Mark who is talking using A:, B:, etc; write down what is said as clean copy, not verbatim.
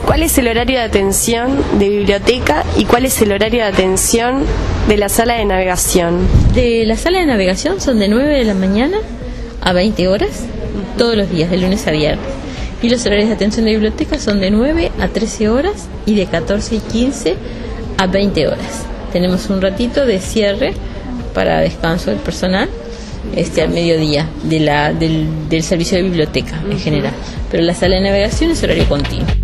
A: ¿cuál es el horario de atención de biblioteca y cuál es el horario de atención de la sala de navegación?
B: De la sala de navegación son de 9 de la mañana a 20 horas, todos los días, de lunes a viernes. Y los horarios de atención de biblioteca son de 9 a 13 horas y de 14:15 a 20 horas. Tenemos un ratito de cierre para descanso del personal al mediodía del servicio de biblioteca en general. Pero la sala de navegación es horario continuo.